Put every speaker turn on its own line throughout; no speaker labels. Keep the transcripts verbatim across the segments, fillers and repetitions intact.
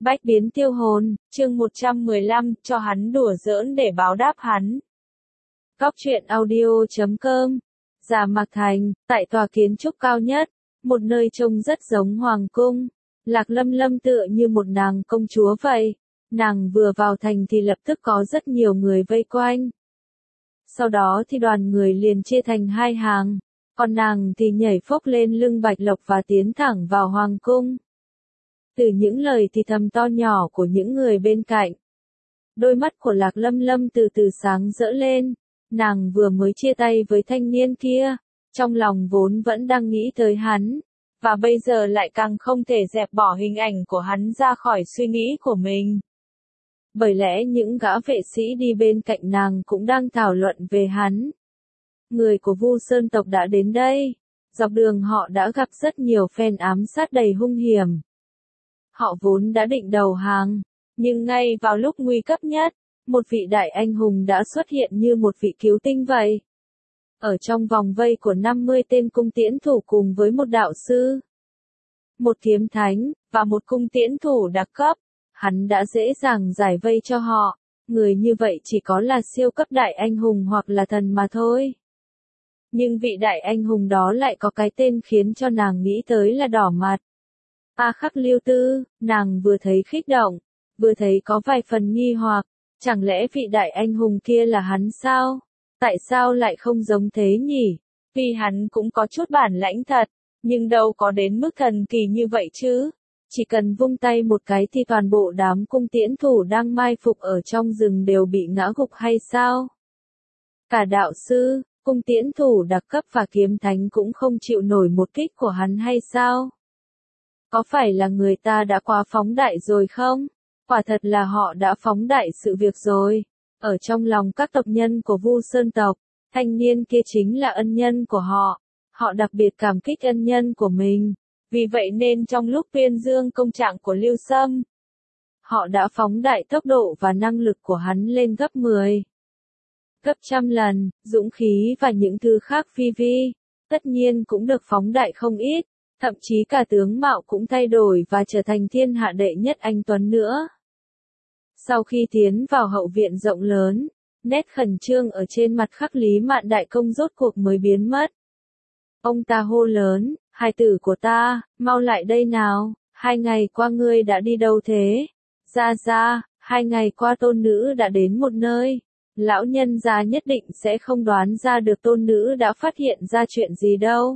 Bách biến tiêu hồn, chương một trăm mười lăm, cho hắn đùa giỡn để báo đáp hắn. Góc truyện audio chấm com. Già Mạc Thành, tại tòa kiến trúc cao nhất, một nơi trông rất giống hoàng cung. Lạc Lâm Lâm tựa như một nàng công chúa vậy. Nàng vừa vào thành thì lập tức có rất nhiều người vây quanh. Sau đó thì đoàn người liền chia thành hai hàng, còn nàng thì nhảy phốc lên lưng Bạch Lộc và tiến thẳng vào hoàng cung. Từ những lời thì thầm to nhỏ của những người bên cạnh, đôi mắt của Lạc Lâm Lâm từ từ sáng rỡ lên. Nàng vừa mới chia tay với thanh niên kia, trong lòng vốn vẫn đang nghĩ tới hắn, và bây giờ lại càng không thể dẹp bỏ hình ảnh của hắn ra khỏi suy nghĩ của mình. Bởi lẽ những gã vệ sĩ đi bên cạnh nàng cũng đang thảo luận về hắn. Người của Vu Sơn tộc đã đến đây, dọc đường họ đã gặp rất nhiều phen ám sát đầy hung hiểm. Họ vốn đã định đầu hàng, nhưng ngay vào lúc nguy cấp nhất, một vị đại anh hùng đã xuất hiện như một vị cứu tinh vậy. Ở trong vòng vây của năm mươi tên cung tiễn thủ cùng với một đạo sư, một kiếm thánh, và một cung tiễn thủ đặc cấp, hắn đã dễ dàng giải vây cho họ. Người như vậy chỉ có là siêu cấp đại anh hùng hoặc là thần mà thôi. Nhưng vị đại anh hùng đó lại có cái tên khiến cho nàng nghĩ tới là đỏ mặt. A Khắc Lưu Tư, nàng vừa thấy kích động, vừa thấy có vài phần nghi hoặc, chẳng lẽ vị đại anh hùng kia là hắn sao? Tại sao lại không giống thế nhỉ? Vì hắn cũng có chút bản lãnh thật, nhưng đâu có đến mức thần kỳ như vậy chứ. Chỉ cần vung tay một cái thì toàn bộ đám cung tiễn thủ đang mai phục ở trong rừng đều bị ngã gục hay sao? Cả đạo sư, cung tiễn thủ đặc cấp và kiếm thánh cũng không chịu nổi một kích của hắn hay sao? Có phải là người ta đã quá phóng đại rồi không? Quả thật là họ đã phóng đại sự việc rồi. Ở trong lòng các tộc nhân của Vu Sơn tộc, thanh niên kia chính là ân nhân của họ. Họ đặc biệt cảm kích ân nhân của mình. Vì vậy nên trong lúc tuyên dương công trạng của Lưu Sâm, họ đã phóng đại tốc độ và năng lực của hắn lên gấp mười, gấp trăm lần. Dũng khí và những thứ khác phi vi, tất nhiên cũng được phóng đại không ít. Thậm chí cả tướng mạo cũng thay đổi và trở thành thiên hạ đệ nhất anh tuấn nữa. Sau khi tiến vào hậu viện rộng lớn, nét khẩn trương ở trên mặt Khắc Lý Mạn đại công rốt cuộc mới biến mất. Ông ta hô lớn, hài tử của ta, mau lại đây nào, hai ngày qua ngươi đã đi đâu thế? Ra ra, hai ngày qua tôn nữ đã đến một nơi. Lão nhân già nhất định sẽ không đoán ra được tôn nữ đã phát hiện ra chuyện gì đâu.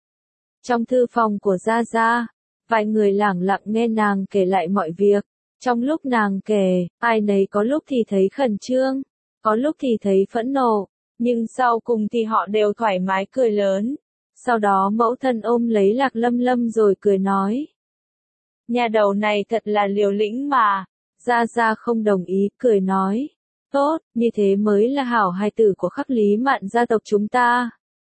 Trong thư phòng của Gia Gia, vài người lẳng lặng nghe nàng kể lại mọi việc. Trong lúc nàng kể, ai nấy có lúc thì thấy khẩn trương, có lúc thì thấy phẫn nộ, nhưng sau cùng thì họ đều thoải mái cười lớn. Sau đó mẫu thân ôm lấy Lạc Lâm Lâm rồi cười nói. Nhà đầu này thật là liều lĩnh mà. Gia Gia không đồng ý, cười nói. Tốt, như thế mới là hảo hài tử của Khắc Lý Mạn gia tộc chúng ta.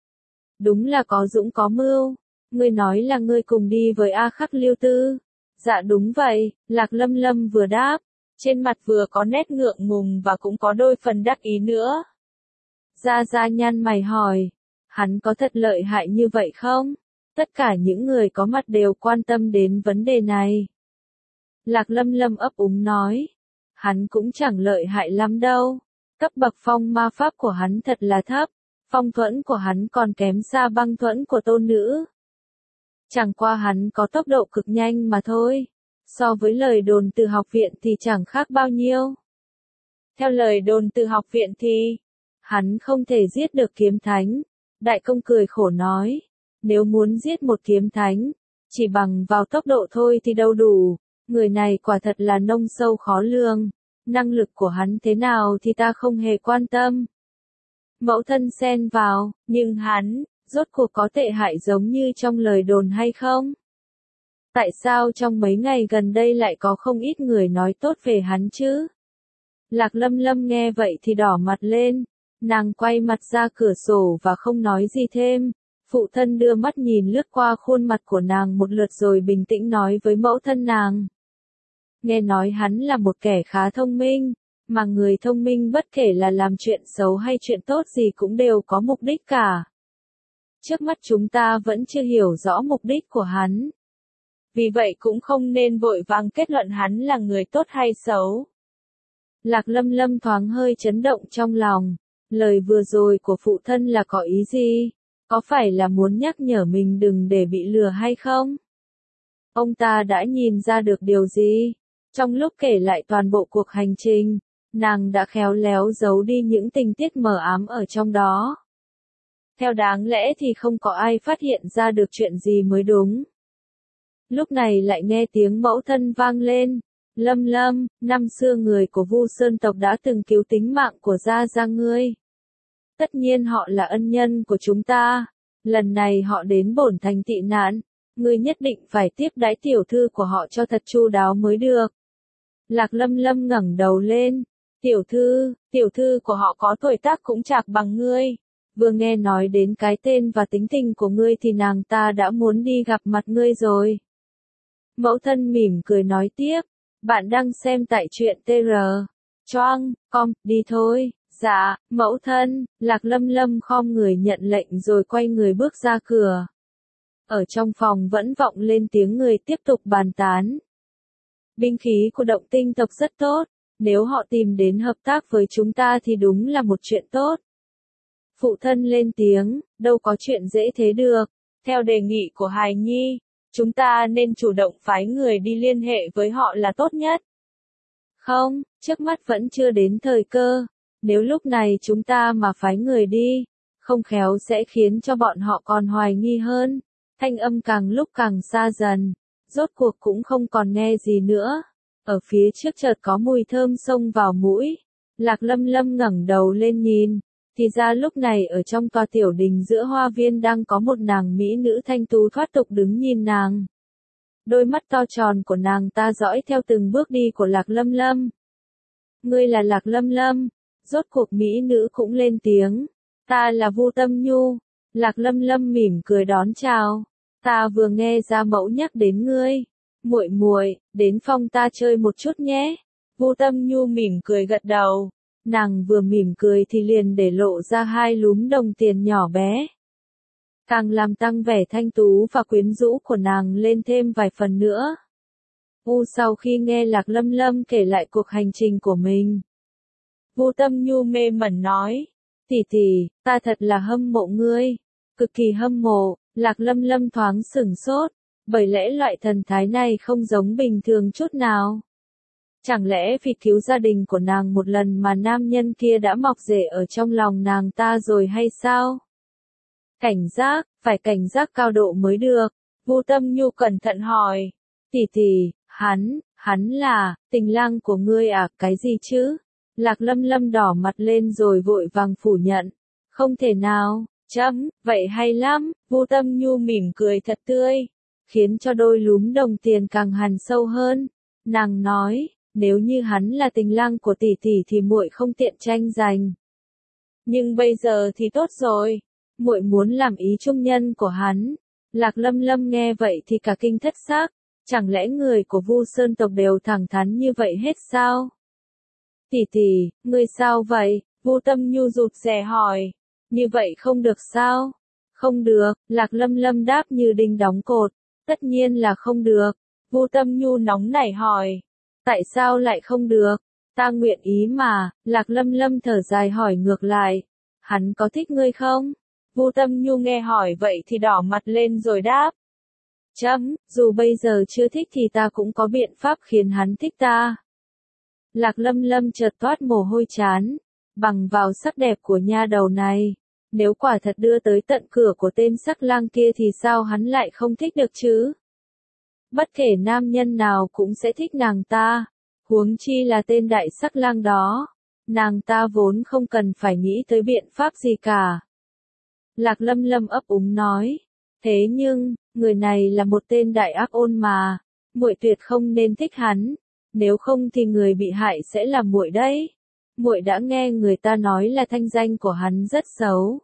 Đúng là có dũng có mưu. Ngươi nói là ngươi cùng đi với A Khắc Lưu Tư. Dạ đúng vậy, Lạc Lâm Lâm vừa đáp, trên mặt vừa có nét ngượng ngùng và cũng có đôi phần đắc ý nữa. Gia Gia nhăn mày hỏi, hắn có thật lợi hại như vậy không? Tất cả những người có mặt đều quan tâm đến vấn đề này. Lạc Lâm Lâm ấp úng nói, hắn cũng chẳng lợi hại lắm đâu. Cấp bậc phong ma pháp của hắn thật là thấp, phong thuẫn của hắn còn kém xa băng thuẫn của tôn nữ. Chẳng qua hắn có tốc độ cực nhanh mà thôi. So với lời đồn từ học viện thì chẳng khác bao nhiêu. Theo lời đồn từ học viện thì, hắn không thể giết được kiếm thánh. Đại công cười khổ nói, nếu muốn giết một kiếm thánh, chỉ bằng vào tốc độ thôi thì đâu đủ. Người này quả thật là nông sâu khó lường. Năng lực của hắn thế nào thì ta không hề quan tâm. Mẫu thân xen vào, nhưng hắn, rốt cuộc có tệ hại giống như trong lời đồn hay không? Tại sao trong mấy ngày gần đây lại có không ít người nói tốt về hắn chứ? Lạc Lâm Lâm nghe vậy thì đỏ mặt lên, nàng quay mặt ra cửa sổ và không nói gì thêm. Phụ thân đưa mắt nhìn lướt qua khuôn mặt của nàng một lượt rồi bình tĩnh nói với mẫu thân nàng. Nghe nói hắn là một kẻ khá thông minh, mà người thông minh bất kể là làm chuyện xấu hay chuyện tốt gì cũng đều có mục đích cả. Trước mắt chúng ta vẫn chưa hiểu rõ mục đích của hắn. vì vậy cũng không nên vội vàng kết luận hắn là người tốt hay xấu. Lạc Lâm Lâm thoáng hơi chấn động trong lòng, lời vừa rồi của phụ thân là có ý gì? Có phải là muốn nhắc nhở mình đừng để bị lừa hay không? Ông ta đã nhìn ra được điều gì? Trong lúc kể lại toàn bộ cuộc hành trình, nàng đã khéo léo giấu đi những tình tiết mờ ám ở trong đó. Theo đáng lẽ thì không có ai phát hiện ra được chuyện gì mới đúng. Lúc này lại nghe tiếng mẫu thân vang lên. Lâm Lâm, năm xưa người của Vu Sơn tộc đã từng cứu tính mạng của Gia Gia ngươi. Tất nhiên họ là ân nhân của chúng ta. Lần này họ đến bổn thành tị nạn, ngươi nhất định phải tiếp đãi tiểu thư của họ cho thật chu đáo mới được. Lạc Lâm Lâm ngẩng đầu lên. Tiểu thư, tiểu thư của họ có tuổi tác cũng chạc bằng ngươi. Vừa nghe nói đến cái tên và tính tình của ngươi thì nàng ta đã muốn đi gặp mặt ngươi rồi. Mẫu thân mỉm cười nói tiếp. Bạn đang xem tại truyện tê rờ. Choang, com, đi thôi. Dạ, mẫu thân. Lạc Lâm Lâm khom người nhận lệnh rồi quay người bước ra cửa. Ở trong phòng vẫn vọng lên tiếng người tiếp tục bàn tán. Binh khí của Động Tinh tộc rất tốt. Nếu họ tìm đến hợp tác với chúng ta thì đúng là một chuyện tốt. Phụ thân lên tiếng, đâu có chuyện dễ thế được. Theo đề nghị của Hài Nhi, chúng ta nên chủ động phái người đi liên hệ với họ là tốt nhất. Không, trước mắt vẫn chưa đến thời cơ. Nếu lúc này chúng ta mà phái người đi, không khéo sẽ khiến cho bọn họ còn hoài nghi hơn. Thanh âm càng lúc càng xa dần, rốt cuộc cũng không còn nghe gì nữa. Ở phía trước chợt có mùi thơm xông vào mũi. Lạc Lâm Lâm ngẩng đầu lên nhìn. Thì ra lúc này ở trong tòa tiểu đình giữa hoa viên đang có một nàng mỹ nữ thanh tú thoát tục đứng nhìn nàng. Đôi mắt to tròn của nàng ta dõi theo từng bước đi của Lạc Lâm Lâm. Ngươi là Lạc Lâm Lâm. Rốt cuộc mỹ nữ cũng lên tiếng. Ta là Vu Tâm Nhu. Lạc Lâm Lâm mỉm cười đón chào. Ta vừa nghe ra mẫu nhắc đến ngươi. Muội muội, đến phòng ta chơi một chút nhé. Vu Tâm Nhu mỉm cười gật đầu. Nàng vừa mỉm cười thì liền để lộ ra hai lúm đồng tiền nhỏ bé. Càng làm tăng vẻ thanh tú và quyến rũ của nàng lên thêm vài phần nữa. U sau khi nghe Lạc Lâm Lâm kể lại cuộc hành trình của mình. Vu Tâm Nhu mê mẩn nói. Tỷ tỷ, ta thật là hâm mộ ngươi. Cực kỳ hâm mộ. Lạc Lâm Lâm thoáng sửng sốt. Bởi lẽ loại thần thái này không giống bình thường chút nào. Chẳng lẽ vì cứu gia đình của nàng một lần mà nam nhân kia đã mọc rễ ở trong lòng nàng ta rồi hay sao? Cảnh giác, phải cảnh giác cao độ mới được. Vu Tâm Nhu cẩn thận hỏi. Tỷ tỷ, hắn, hắn là, tình lang của ngươi à, cái gì chứ? Lạc Lâm Lâm đỏ mặt lên rồi vội vàng phủ nhận. Không thể nào, chấm, vậy hay lắm. Vu Tâm Nhu mỉm cười thật tươi, khiến cho đôi lúm đồng tiền càng hằn sâu hơn. Nàng nói. Nếu như hắn là tình lang của tỷ tỷ thì muội không tiện tranh giành. Nhưng bây giờ thì tốt rồi, muội muốn làm ý trung nhân của hắn. Lạc Lâm Lâm nghe vậy thì cả kinh thất xác, chẳng lẽ người của Vu Sơn tộc đều thẳng thắn như vậy hết sao? Tỷ tỷ, ngươi sao vậy? Vu Tâm Nhu rụt rè hỏi. Như vậy không được sao? Không được, Lạc Lâm Lâm đáp như đinh đóng cột. Tất nhiên là không được. Vu Tâm Nhu nóng nảy hỏi. Tại sao lại không được? Ta nguyện ý mà. Lạc Lâm Lâm thở dài hỏi ngược lại. Hắn có thích ngươi không? Vu Tâm Nhu nghe hỏi vậy thì đỏ mặt lên rồi đáp. Chấm, dù bây giờ chưa thích thì ta cũng có biện pháp khiến hắn thích ta. Lạc Lâm Lâm chợt toát mồ hôi chán. Bằng vào sắc đẹp của nha đầu này. Nếu quả thật đưa tới tận cửa của tên sắc lang kia thì sao hắn lại không thích được chứ? Bất kể nam nhân nào cũng sẽ thích nàng ta, huống chi là tên đại sắc lang đó. Nàng ta vốn không cần phải nghĩ tới biện pháp gì cả. Lạc Lâm Lâm ấp úng nói. Thế nhưng, người này là một tên đại ác ôn mà, muội tuyệt không nên thích hắn, nếu không thì người bị hại sẽ là muội đấy. Muội đã nghe người ta nói là thanh danh của hắn rất xấu.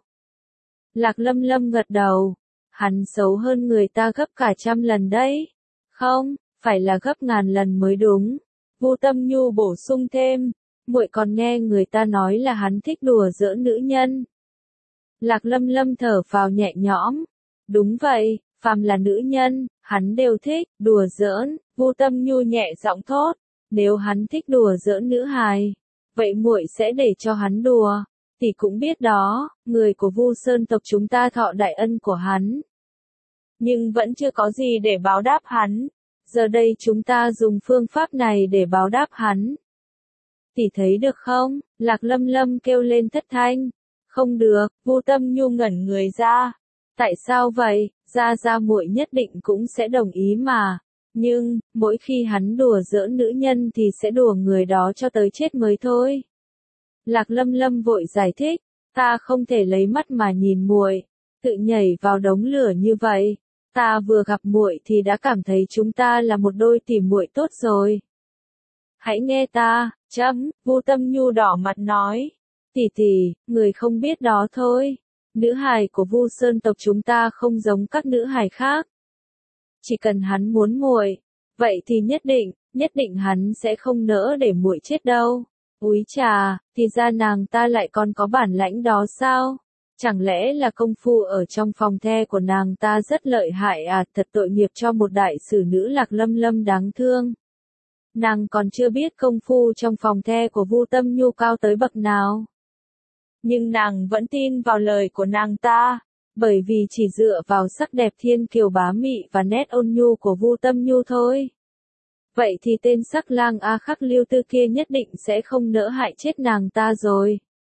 Lạc Lâm Lâm gật đầu. Hắn xấu hơn người ta gấp cả trăm lần đấy. Không, phải là gấp ngàn lần mới đúng. Vu Tâm Nhu bổ sung thêm. Muội còn nghe người ta nói là hắn thích đùa giỡn nữ nhân. Lạc Lâm Lâm thở phào nhẹ nhõm. Đúng vậy, phàm là nữ nhân, hắn đều thích, đùa giỡn, Vu Tâm Nhu nhẹ giọng thốt, nếu hắn thích đùa giỡn nữ hài, vậy muội sẽ để cho hắn đùa. Tỷ cũng biết đó, người của Vu Sơn tộc chúng ta thọ đại ân của hắn. Nhưng vẫn chưa có gì để báo đáp hắn. Giờ đây chúng ta dùng phương pháp này để báo đáp hắn. Tỷ thấy được không? Lạc Lâm Lâm kêu lên thất thanh. Không được, Vu Tâm Nhu ngẩn người ra. Tại sao vậy? Gia Gia muội nhất định cũng sẽ đồng ý mà. Nhưng, mỗi khi hắn đùa giỡn nữ nhân thì sẽ đùa người đó cho tới chết mới thôi. Lạc Lâm Lâm vội giải thích, ta không thể lấy mắt mà nhìn muội, tự nhảy vào đống lửa như vậy. Ta vừa gặp muội thì đã cảm thấy chúng ta là một đôi tỉ muội tốt rồi. Hãy nghe ta, chấm, Vu Tâm Nhu đỏ mặt nói. Tỷ tỷ, người không biết đó thôi. Nữ hài của Vu Sơn tộc chúng ta không giống các nữ hài khác. Chỉ cần hắn muốn muội, vậy thì nhất định, nhất định hắn sẽ không nỡ để muội chết đâu. Úi chà, thì ra nàng ta lại còn có bản lãnh đó sao? Chẳng lẽ là công phu ở trong phòng the của nàng ta rất lợi hại à? Thật tội nghiệp cho một đại sử nữ Lạc Lâm Lâm đáng thương. Nàng còn chưa biết công phu trong phòng the của Vu Tâm Nhu cao tới bậc nào. Nhưng nàng vẫn tin vào lời của nàng ta, bởi vì chỉ dựa vào sắc đẹp thiên kiều bá mị và nét ôn nhu của Vu Tâm Nhu thôi. Vậy thì tên sắc lang A Khắc Lưu Tư kia nhất định sẽ không nỡ hại chết nàng ta rồi.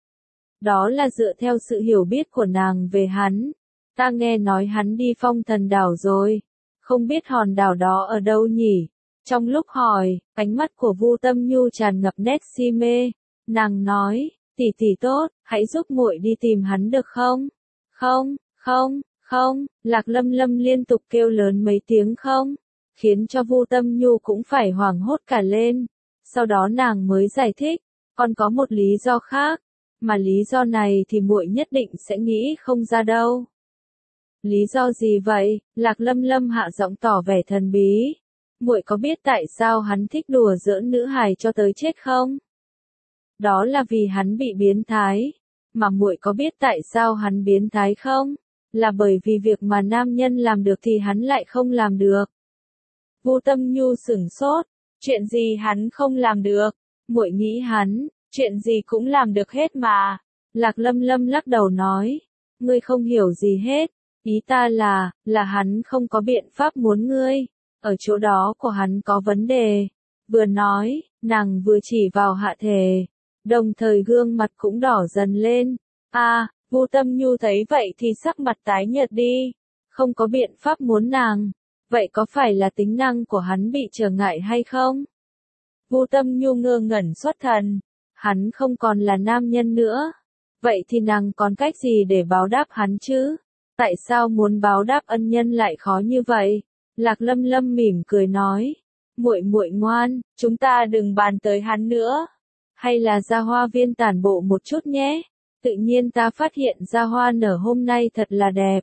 Đó là dựa theo sự hiểu biết của nàng về hắn. Ta nghe nói hắn đi Phong Thần đảo rồi. Không biết hòn đảo đó ở đâu nhỉ? Trong lúc hỏi, ánh mắt của Vu Tâm Nhu tràn ngập nét si mê. Nàng nói, tỷ tỷ tốt, hãy giúp muội đi tìm hắn được không? Không, không, không, Lạc Lâm Lâm liên tục kêu lớn mấy tiếng không, khiến cho Vu Tâm Nhu cũng phải hoảng hốt cả lên. Sau đó nàng mới giải thích, còn có một lý do khác, mà lý do này thì muội nhất định sẽ nghĩ không ra đâu. Lý do gì vậy? Lạc Lâm Lâm hạ giọng tỏ vẻ thần bí. Muội có biết tại sao hắn thích đùa giỡn nữ hài cho tới chết không? Đó là vì hắn bị biến thái. Mà muội có biết tại sao hắn biến thái không? Là bởi vì việc mà nam nhân làm được thì hắn lại không làm được. Vu Tâm Nhu sửng sốt, chuyện gì hắn không làm được? Muội nghĩ hắn, chuyện gì cũng làm được hết mà. Lạc Lâm Lâm lắc đầu nói, ngươi không hiểu gì hết, ý ta là, là hắn không có biện pháp muốn ngươi, ở chỗ đó của hắn có vấn đề. Vừa nói, nàng vừa chỉ vào hạ thể, đồng thời gương mặt cũng đỏ dần lên. A, à, Vu Tâm Nhu thấy vậy thì sắc mặt tái nhợt đi, không có biện pháp muốn nàng. Vậy có phải là tính năng của hắn bị trở ngại hay không? Vu Tâm Nhu ngơ ngẩn xuất thần, hắn không còn là nam nhân nữa. Vậy thì nàng còn cách gì để báo đáp hắn chứ? Tại sao muốn báo đáp ân nhân lại khó như vậy? Lạc Lâm Lâm mỉm cười nói, muội muội ngoan, chúng ta đừng bàn tới hắn nữa. Hay là ra hoa viên tản bộ một chút nhé. Tự nhiên ta phát hiện ra hoa nở hôm nay thật là đẹp.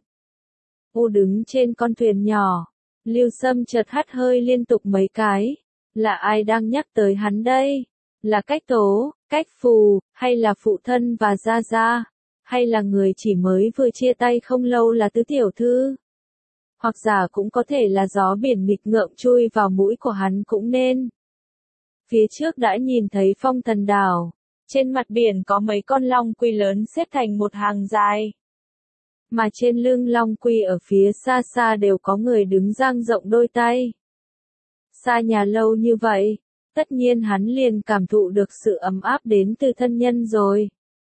U đứng trên con thuyền nhỏ. Lưu Sâm chợt hắt hơi liên tục mấy cái. Là ai đang nhắc tới hắn đây? Là Cách Tố, Cách Phù, hay là phụ thân và Gia Gia? Hay là người chỉ mới vừa chia tay không lâu là Tứ Tiểu Thư? Hoặc giả cũng có thể là gió biển nghịch ngợm chui vào mũi của hắn cũng nên. Phía trước đã nhìn thấy Phong Thần đảo. Trên mặt biển có mấy con long quy lớn xếp thành một hàng dài. Mà trên lưng long quy ở phía xa xa đều có người đứng dang rộng đôi tay. Xa nhà lâu như vậy, tất nhiên hắn liền cảm thụ được sự ấm áp đến từ thân nhân rồi.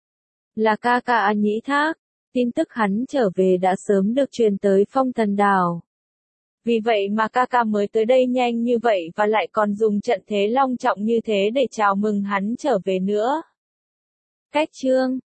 Là ca ca A Nhĩ Thác, tin tức hắn trở về đã sớm được truyền tới Phong Thần đảo. Vì vậy mà ca ca mới tới đây nhanh như vậy và lại còn dùng trận thế long trọng như thế để chào mừng hắn trở về nữa. Cách chương